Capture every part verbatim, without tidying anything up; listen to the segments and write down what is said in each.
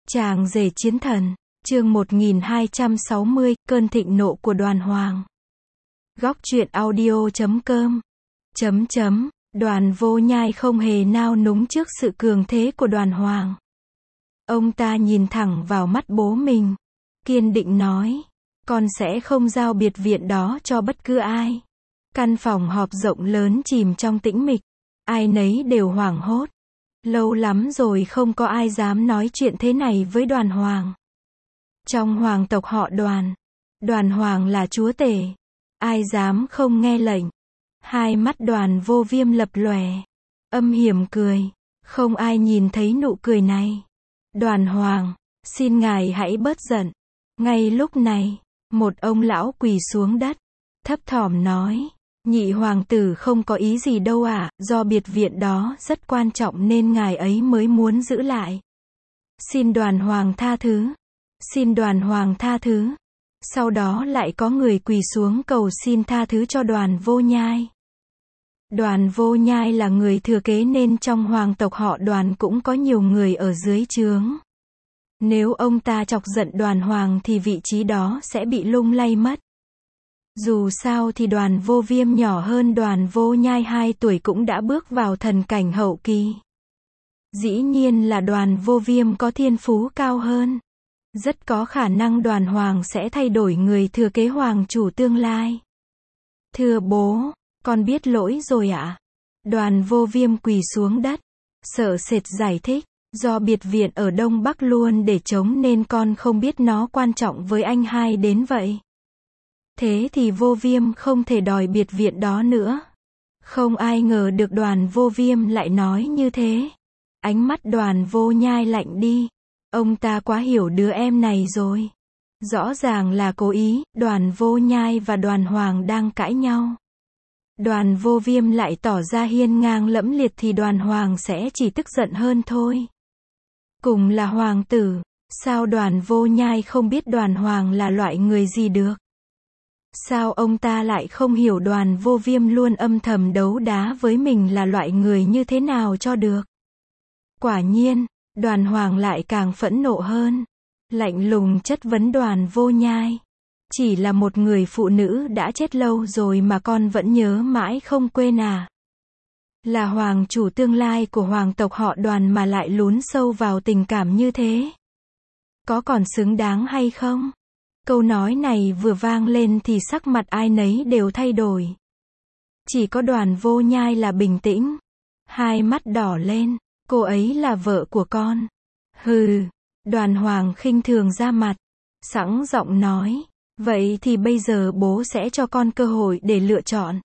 Chàng rể chiến thần, chương một nghìn hai trăm sáu mươi, cơn thịnh nộ của Đoàn Hoàng. Góc truyện audio chấm com. Chấm chấm, Đoàn Vô Nhai không hề nao núng trước sự cường thế của Đoàn Hoàng. Ông ta nhìn thẳng vào mắt bố mình, kiên định nói, con sẽ không giao biệt viện đó cho bất cứ ai. Căn phòng họp rộng lớn chìm trong tĩnh mịch, ai nấy đều hoảng hốt. Lâu lắm rồi không có ai dám nói chuyện thế này với Đoàn Hoàng. Trong hoàng tộc họ Đoàn, Đoàn Hoàng là chúa tể, ai dám không nghe lệnh. Hai mắt Đoàn Vô Viêm lập lòe, âm hiểm cười, không ai nhìn thấy nụ cười này. Đoàn Hoàng, xin ngài hãy bớt giận. Ngay lúc này, một ông lão quỳ xuống đất, thấp thỏm nói, nhị hoàng tử không có ý gì đâu ạ, à, do biệt viện đó rất quan trọng nên ngài ấy mới muốn giữ lại. Xin Đoàn Hoàng tha thứ. Xin Đoàn Hoàng tha thứ. Sau đó lại có người quỳ xuống cầu xin tha thứ cho Đoàn Vô Nhai. Đoàn Vô Nhai là người thừa kế nên trong hoàng tộc họ Đoàn cũng có nhiều người ở dưới trướng. Nếu ông ta chọc giận Đoàn Hoàng thì vị trí đó sẽ bị lung lay mất. Dù sao thì Đoàn Vô Viêm nhỏ hơn Đoàn Vô Nhai hai tuổi cũng đã bước vào thần cảnh hậu kỳ. Dĩ nhiên là Đoàn Vô Viêm có thiên phú cao hơn. Rất có khả năng Đoàn Hoàng sẽ thay đổi người thừa kế hoàng chủ tương lai. Thưa bố, con biết lỗi rồi ạ. Đoàn Vô Viêm quỳ xuống đất, sợ sệt giải thích, do biệt viện ở Đông Bắc luôn để trống nên con không biết nó quan trọng với anh hai đến vậy. Thế thì Vô Viêm không thể đòi biệt viện đó nữa. Không ai ngờ được Đoàn Vô Viêm lại nói như thế. Ánh mắt Đoàn Vô Nhai lạnh đi. Ông ta quá hiểu đứa em này rồi. Rõ ràng là cố ý, Đoàn Vô Nhai và Đoàn Hoàng đang cãi nhau. Đoàn Vô Viêm lại tỏ ra hiên ngang lẫm liệt thì Đoàn Hoàng sẽ chỉ tức giận hơn thôi. Cùng là hoàng tử, sao Đoàn Vô Nhai không biết Đoàn Hoàng là loại người gì được? Sao ông ta lại không hiểu Đoàn Vô Viêm luôn âm thầm đấu đá với mình là loại người như thế nào cho được? Quả nhiên, Đoàn Hoàng lại càng phẫn nộ hơn. Lạnh lùng chất vấn Đoàn Vô Nhai. Chỉ là một người phụ nữ đã chết lâu rồi mà con vẫn nhớ mãi không quên à? Là hoàng chủ tương lai của hoàng tộc họ Đoàn mà lại lún sâu vào tình cảm như thế. Có còn xứng đáng hay không? Câu nói này vừa vang lên thì sắc mặt ai nấy đều thay đổi. Chỉ có Đoàn Vô Nhai là bình tĩnh. Hai mắt đỏ lên, cô ấy là vợ của con. Hừ, Đoàn Hoàng khinh thường ra mặt, sẵn giọng nói, vậy thì bây giờ bố sẽ cho con cơ hội để lựa chọn.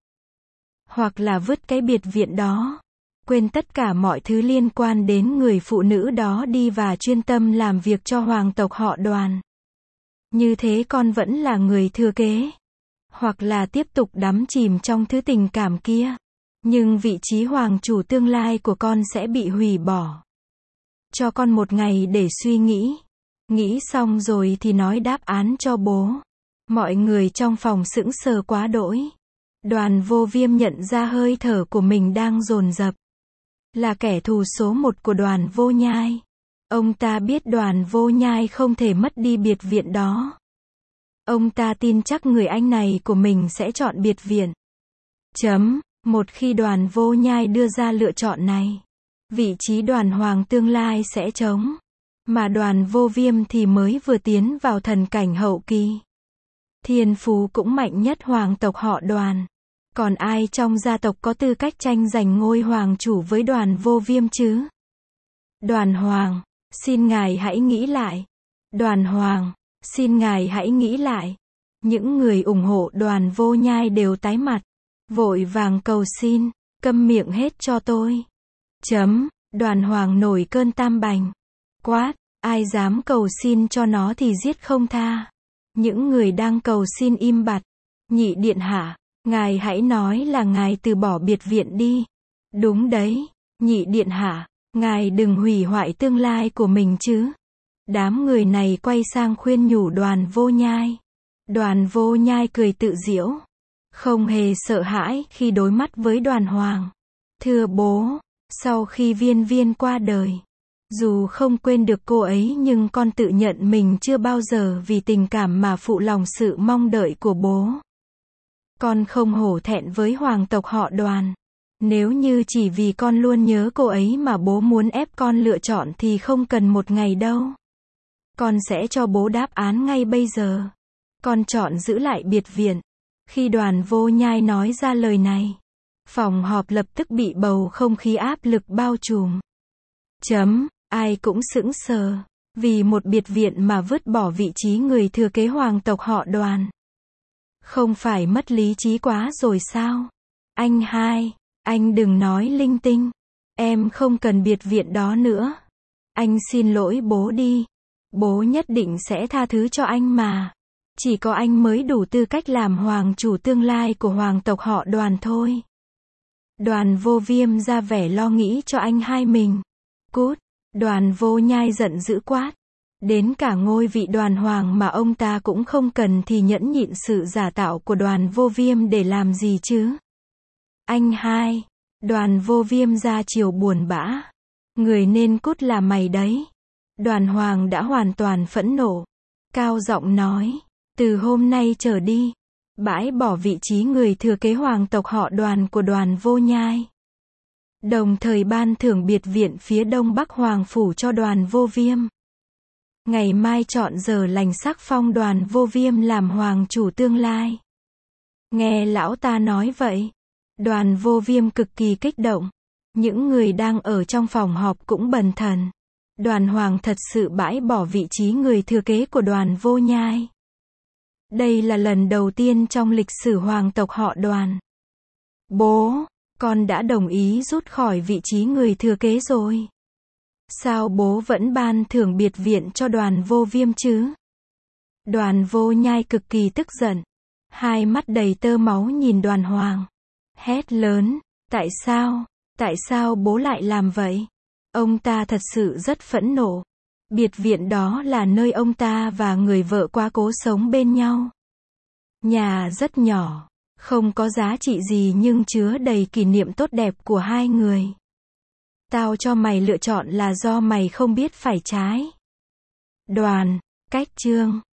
Hoặc là vứt cái biệt viện đó, quên tất cả mọi thứ liên quan đến người phụ nữ đó đi và chuyên tâm làm việc cho hoàng tộc họ Đoàn. Như thế con vẫn là người thừa kế. Hoặc là tiếp tục đắm chìm trong thứ tình cảm kia. Nhưng vị trí hoàng chủ tương lai của con sẽ bị hủy bỏ. Cho con một ngày để suy nghĩ. Nghĩ xong rồi thì nói đáp án cho bố. Mọi người trong phòng sững sờ quá đỗi. Đoàn Vô Viêm nhận ra hơi thở của mình đang dồn dập. Là kẻ thù số một của Đoàn Vô Nhai. Ông ta biết Đoàn Vô Nhai không thể mất đi biệt viện đó. Ông ta tin chắc người anh này của mình sẽ chọn biệt viện. Chấm, một khi Đoàn Vô Nhai đưa ra lựa chọn này, vị trí Đoàn Hoàng tương lai sẽ trống. Mà Đoàn Vô Viêm thì mới vừa tiến vào thần cảnh hậu kỳ. Thiên phú cũng mạnh nhất hoàng tộc họ Đoàn. Còn ai trong gia tộc có tư cách tranh giành ngôi hoàng chủ với Đoàn Vô Viêm chứ? Đoàn Hoàng, xin ngài hãy nghĩ lại. Đoàn Hoàng, xin ngài hãy nghĩ lại. Những người ủng hộ Đoàn Vô Nhai đều tái mặt, vội vàng cầu xin, câm miệng hết cho tôi. Chấm, Đoàn Hoàng nổi cơn tam bành. Quát, ai dám cầu xin cho nó thì giết không tha. Những người đang cầu xin im bặt. Nhị điện hạ, ngài hãy nói là ngài từ bỏ biệt viện đi. Đúng đấy, nhị điện hạ, ngài đừng hủy hoại tương lai của mình chứ. Đám người này quay sang khuyên nhủ Đoàn Vô Nhai. Đoàn Vô Nhai cười tự giễu, không hề sợ hãi khi đối mắt với Đoàn Hoàng. Thưa bố, sau khi Viên Viên qua đời, Dù không quên được cô ấy nhưng con tự nhận mình chưa bao giờ vì tình cảm mà phụ lòng sự mong đợi của bố. Con không hổ thẹn với hoàng tộc họ Đoàn. Nếu như chỉ vì con luôn nhớ cô ấy mà bố muốn ép con lựa chọn thì không cần một ngày đâu. Con sẽ cho bố đáp án ngay bây giờ. Con chọn giữ lại biệt viện. Khi Đoàn Vô Nhai nói ra lời này, phòng họp lập tức bị bầu không khí áp lực bao trùm. Chấm, ai cũng sững sờ. Vì một biệt viện mà vứt bỏ vị trí người thừa kế hoàng tộc họ Đoàn. Không phải mất lý trí quá rồi sao? Anh hai, anh đừng nói linh tinh. Em không cần biệt viện đó nữa. Anh xin lỗi bố đi. Bố nhất định sẽ tha thứ cho anh mà. Chỉ có anh mới đủ tư cách làm hoàng chủ tương lai của hoàng tộc họ Đoàn thôi. Đoàn Vô Viêm ra vẻ lo nghĩ cho anh hai mình. Cút, Đoàn Vô Nhai giận dữ quát. Đến cả ngôi vị đoàn hoàng mà ông ta cũng không cần thì nhẫn nhịn sự giả tạo của Đoàn Vô Viêm để làm gì chứ? Anh hai, Đoàn Vô Viêm ra chiều buồn bã. Người nên cút là mày đấy. Đoàn hoàng đã hoàn toàn phẫn nộ. Cao giọng nói, từ hôm nay trở đi, bãi bỏ vị trí người thừa kế hoàng tộc họ Đoàn của Đoàn Vô Nhai. Đồng thời ban thưởng biệt viện phía đông bắc hoàng phủ cho Đoàn Vô Viêm. Ngày mai chọn giờ lành sắc phong Đoàn Vô Viêm làm hoàng chủ tương lai. Nghe lão ta nói vậy, Đoàn Vô Viêm cực kỳ kích động. Những người đang ở trong phòng họp cũng bần thần. Đoàn hoàng thật sự bãi bỏ vị trí người thừa kế của Đoàn Vô Nhai. Đây là lần đầu tiên trong lịch sử hoàng tộc họ Đoàn. Bố, con đã đồng ý rút khỏi vị trí người thừa kế rồi. Sao bố vẫn ban thưởng biệt viện cho Đoàn Vô Viêm chứ? Đoàn Vô Nhai cực kỳ tức giận. Hai mắt đầy tơ máu nhìn Đoàn Hoàng. Hét lớn, tại sao? Tại sao bố lại làm vậy? Ông ta thật sự rất phẫn nộ. Biệt viện đó là nơi ông ta và người vợ quá cố sống bên nhau. Nhà rất nhỏ, không có giá trị gì nhưng chứa đầy kỷ niệm tốt đẹp của hai người. Tao cho mày lựa chọn là do mày không biết phải trái. Đoàn, cách chương.